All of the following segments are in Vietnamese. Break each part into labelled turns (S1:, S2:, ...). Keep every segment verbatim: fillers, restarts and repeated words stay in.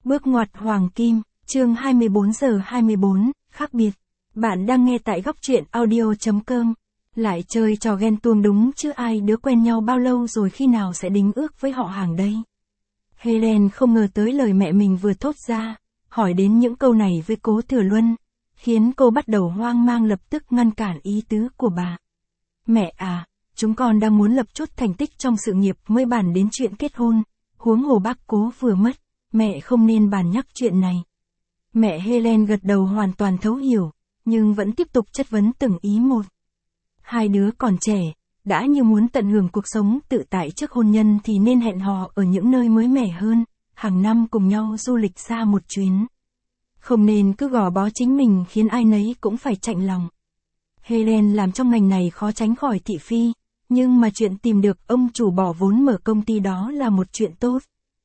S1: Bước ngoặt hoàng kim, chương hai mươi bốn giờ hai mươi bốn, khác biệt. Bạn đang nghe tại góc truyện audio.com. Lại chơi trò ghen tuông đúng chứ, ai đứa quen nhau bao lâu rồi khi nào sẽ đính ước với họ hàng đây? Helen không ngờ tới lời mẹ mình vừa thốt ra, hỏi đến những câu này với Cố Thừa Luân, khiến cô bắt đầu hoang mang, lập tức ngăn cản ý tứ của bà. Mẹ à, chúng con đang muốn lập chút thành tích trong sự nghiệp mới bàn đến chuyện kết hôn, huống hồ bác Cố vừa mất, mẹ không nên bàn nhắc chuyện này. Mẹ Helen gật đầu hoàn toàn thấu hiểu, nhưng vẫn tiếp tục chất vấn từng ý một. Hai đứa còn trẻ, đã như muốn tận hưởng cuộc sống tự tại trước hôn nhân thì nên hẹn hò ở những nơi mới mẻ hơn, hàng năm cùng nhau du lịch xa một chuyến. Không nên cứ gò bó chính mình khiến ai nấy cũng phải chạnh lòng. Helen làm trong ngành này khó tránh khỏi thị phi, nhưng mà chuyện tìm được ông chủ bỏ vốn mở công ty đó là một chuyện tốt.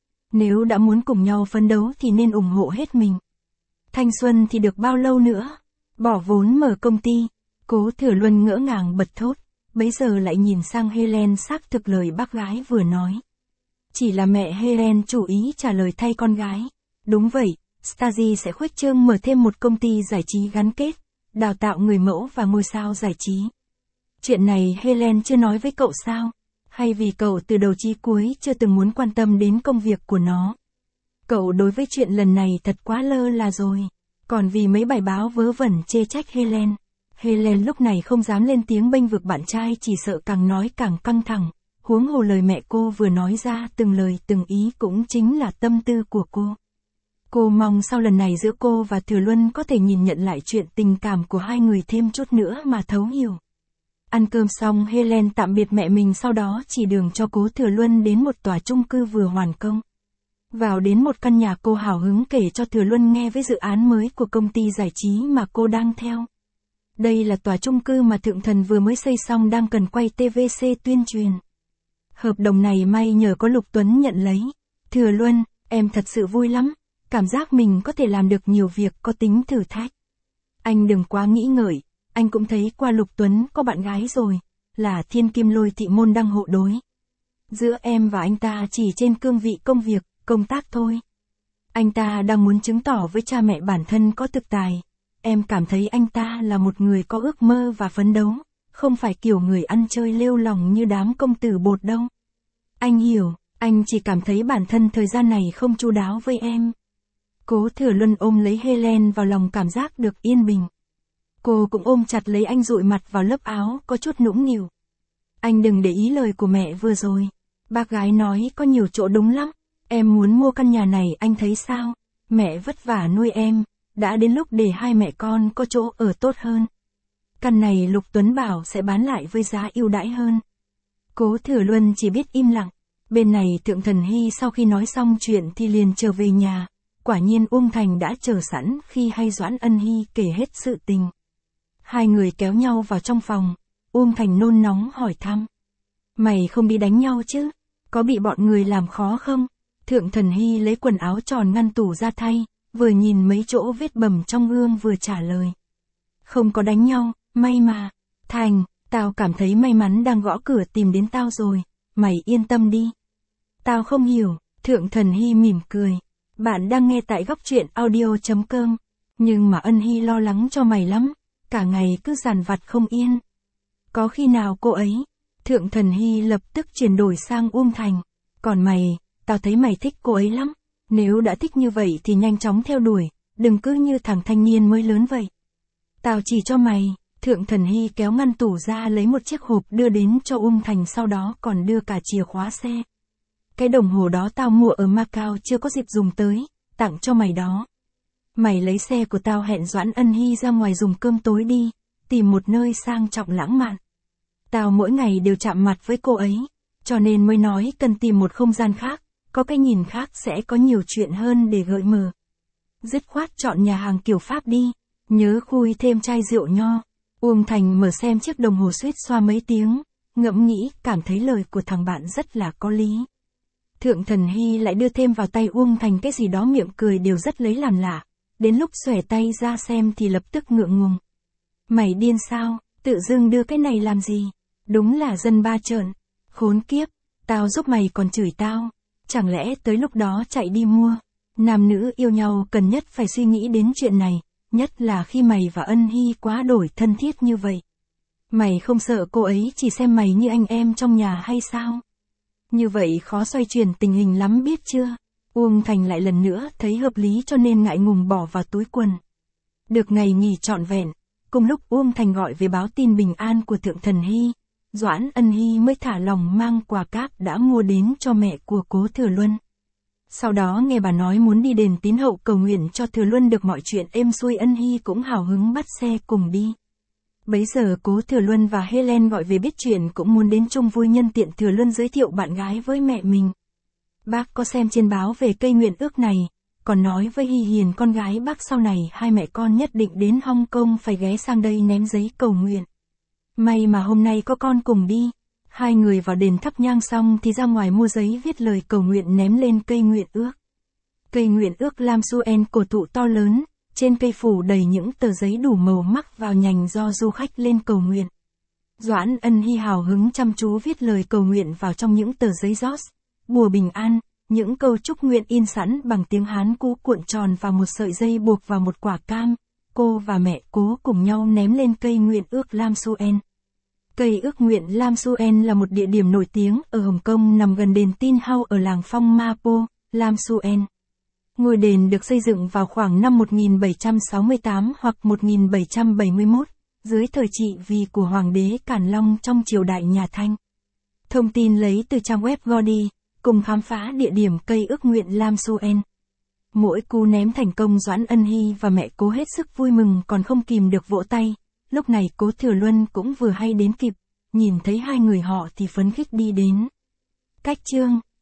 S1: Nếu đã muốn cùng nhau phấn đấu thì nên ủng hộ hết mình. Thanh xuân thì được bao lâu nữa? Bỏ vốn mở công ty. Cố Thừa Luân ngỡ ngàng bật thốt, bấy giờ lại nhìn sang Helen xác thực lời bác gái vừa nói. Chỉ là mẹ Helen chủ ý trả lời thay con gái. Đúng vậy, Stasi sẽ khuếch trương mở thêm một công ty giải trí gắn kết, đào tạo người mẫu và ngôi sao giải trí. Chuyện này Helen chưa nói với cậu sao? Hay vì cậu từ đầu chí cuối chưa từng muốn quan tâm đến công việc của nó? Cậu đối với chuyện lần này thật quá lơ là rồi. Còn vì mấy bài báo vớ vẩn chê trách Helen, Helen lúc này không dám lên tiếng bênh vực bạn trai, chỉ sợ càng nói càng căng thẳng. Huống hồ lời mẹ cô vừa nói ra từng lời từng ý cũng chính là tâm tư của cô. Cô mong sau lần này giữa cô và Thừa Luân có thể nhìn nhận lại chuyện tình cảm của hai người thêm chút nữa mà thấu hiểu. Ăn cơm xong Helen tạm biệt mẹ mình, sau đó chỉ đường cho Cố Thừa Luân đến một tòa chung cư vừa hoàn công. Vào đến một căn nhà, cô hào hứng kể cho Thừa Luân nghe với dự án mới của công ty giải trí mà cô đang theo. Đây là tòa chung cư mà Thượng Thần vừa mới xây xong, đang cần quay tê vê xê tuyên truyền. Hợp đồng này may nhờ có Lục Tuấn nhận lấy. Thừa Luân, em thật sự vui lắm, cảm giác mình có thể làm được nhiều việc có tính thử thách. Anh đừng quá nghĩ ngợi, anh cũng thấy qua Lục Tuấn có bạn gái rồi, là Thiên Kim Lôi Thị môn đăng hộ đối. Giữa em và anh ta chỉ trên cương vị công việc, công tác thôi. Anh ta đang muốn chứng tỏ với cha mẹ bản thân có thực tài. Em cảm thấy anh ta là một người có ước mơ và phấn đấu, không phải kiểu người ăn chơi lêu lỏng như đám công tử bột đâu. Anh hiểu, anh chỉ cảm thấy bản thân thời gian này không chu đáo với em. Cố Thừa Luân ôm lấy Helen vào lòng, cảm giác được yên bình. Cô cũng ôm chặt lấy anh, dụi mặt vào lớp áo, có chút nũng nịu. Anh đừng để ý lời của mẹ vừa rồi. Bác gái nói có nhiều chỗ đúng lắm. Em muốn mua căn nhà này, anh thấy sao? Mẹ vất vả nuôi em, đã đến lúc để hai mẹ con có chỗ ở tốt hơn. Căn này Lục Tuấn bảo sẽ bán lại với giá ưu đãi hơn. Cố Thừa Luân chỉ biết im lặng. Bên này Thượng Thần Hy sau khi nói xong chuyện thì liền trở về nhà. Quả nhiên Uông Thành đã chờ sẵn khi hay Doãn Ân Hy kể hết sự tình. Hai người kéo nhau vào trong phòng. Uông Thành nôn nóng hỏi thăm. Mày không bị đánh nhau chứ? Có bị bọn người làm khó không? Thượng Thần Hy lấy quần áo tròn ngăn tủ ra thay, vừa nhìn mấy chỗ vết bầm trong gương vừa trả lời. Không có đánh nhau, may mà. Thành, tao cảm thấy may mắn đang gõ cửa tìm đến tao rồi, mày yên tâm đi. Tao không hiểu, Thượng Thần Hy mỉm cười. Bạn đang nghe tại góc truyện audio.com. Nhưng mà Ân Hy lo lắng cho mày lắm, cả ngày cứ dằn vặt không yên. Có khi nào cô ấy? Thượng Thần Hy lập tức chuyển đổi sang Uông Thành. Còn mày, tao thấy mày thích cô ấy lắm. Nếu đã thích như vậy thì nhanh chóng theo đuổi, đừng cứ như thằng thanh niên mới lớn vậy. Tao chỉ cho mày. Thượng Thần Hy kéo ngăn tủ ra lấy một chiếc hộp đưa đến cho Uông Thành, sau đó còn đưa cả chìa khóa xe. Cái đồng hồ đó tao mua ở Macau, chưa có dịp dùng tới, tặng cho mày đó. Mày lấy xe của tao hẹn Doãn Ân Hy ra ngoài dùng cơm tối đi, tìm một nơi sang trọng lãng mạn. Tao mỗi ngày đều chạm mặt với cô ấy, cho nên mới nói cần tìm một không gian khác, có cái nhìn khác sẽ có nhiều chuyện hơn để gợi mở. Dứt khoát chọn nhà hàng kiểu Pháp đi, nhớ khui thêm chai rượu nho. Uông Thành mở xem chiếc đồng hồ suýt xoa mấy tiếng, ngẫm nghĩ cảm thấy lời của thằng bạn rất là có lý. Thượng Thần Hy lại đưa thêm vào tay Uông Thành cái gì đó, miệng cười đều rất lấy làm lạ. Đến lúc xòe tay ra xem thì lập tức ngượng ngùng. Mày điên sao, tự dưng đưa cái này làm gì? Đúng là dân ba trợn. Khốn kiếp, tao giúp mày còn chửi tao. Chẳng lẽ tới lúc đó chạy đi mua? Nam nữ yêu nhau cần nhất phải suy nghĩ đến chuyện này, nhất là khi mày và Ân Hy quá đổi thân thiết như vậy. Mày không sợ cô ấy chỉ xem mày như anh em trong nhà hay sao? Như vậy khó xoay chuyển tình hình lắm biết chưa? Uông Thành lại lần nữa thấy hợp lý cho nên ngại ngùng bỏ vào túi quần. Được ngày nghỉ trọn vẹn, cùng lúc Uông Thành gọi về báo tin bình an của Thượng Thần Hy, Doãn Ân Hy mới thả lòng mang quà cáp đã mua đến cho mẹ của Cố Thừa Luân. Sau đó nghe bà nói muốn đi đền Tín Hậu cầu nguyện cho Thừa Luân được mọi chuyện êm xuôi, Ân Hy cũng hào hứng bắt xe cùng đi. Bấy giờ Cố Thừa Luân và Helen gọi về biết chuyện cũng muốn đến chung vui, nhân tiện Thừa Luân giới thiệu bạn gái với mẹ mình. Bác có xem trên báo về cây nguyện ước này, còn nói với Hy Hiền con gái bác sau này hai mẹ con nhất định đến Hong Kong phải ghé sang đây ném giấy cầu nguyện. May mà hôm nay có con cùng đi. Hai người vào đền thắp nhang xong thì ra ngoài mua giấy viết lời cầu nguyện ném lên cây nguyện ước. Cây nguyện ước Lam Suen cổ thụ to lớn, trên cây phủ đầy những tờ giấy đủ màu mắc vào nhành do du khách lên cầu nguyện. Doãn Ân Hy hào hứng chăm chú viết lời cầu nguyện vào trong những tờ giấy rót, bùa bình an, những câu chúc nguyện in sẵn bằng tiếng Hán cũ cuộn tròn vào một sợi dây buộc vào một quả cam. Cô và mẹ Cố cùng nhau ném lên cây nguyện ước Lam Suen. Cây ước nguyện Lam Suen là một địa điểm nổi tiếng ở Hồng Kông, nằm gần đền Tin Hau ở làng Phong Ma Po, Lam Suen. Ngôi đền được xây dựng vào khoảng năm một nghìn bảy trăm sáu mươi tám hoặc một nghìn bảy trăm bảy mươi mốt, dưới thời trị vì của Hoàng đế Càn Long trong triều đại nhà Thanh. Thông tin lấy từ trang web Gordy, cùng khám phá địa điểm cây ước nguyện Lam Suen. Mỗi cú ném thành công, Doãn Ân Hy và mẹ Cố hết sức vui mừng còn không kìm được vỗ tay. Lúc này Cố Thừa Luân cũng vừa hay đến kịp, nhìn thấy hai người họ thì phấn khích đi đến. Cách chương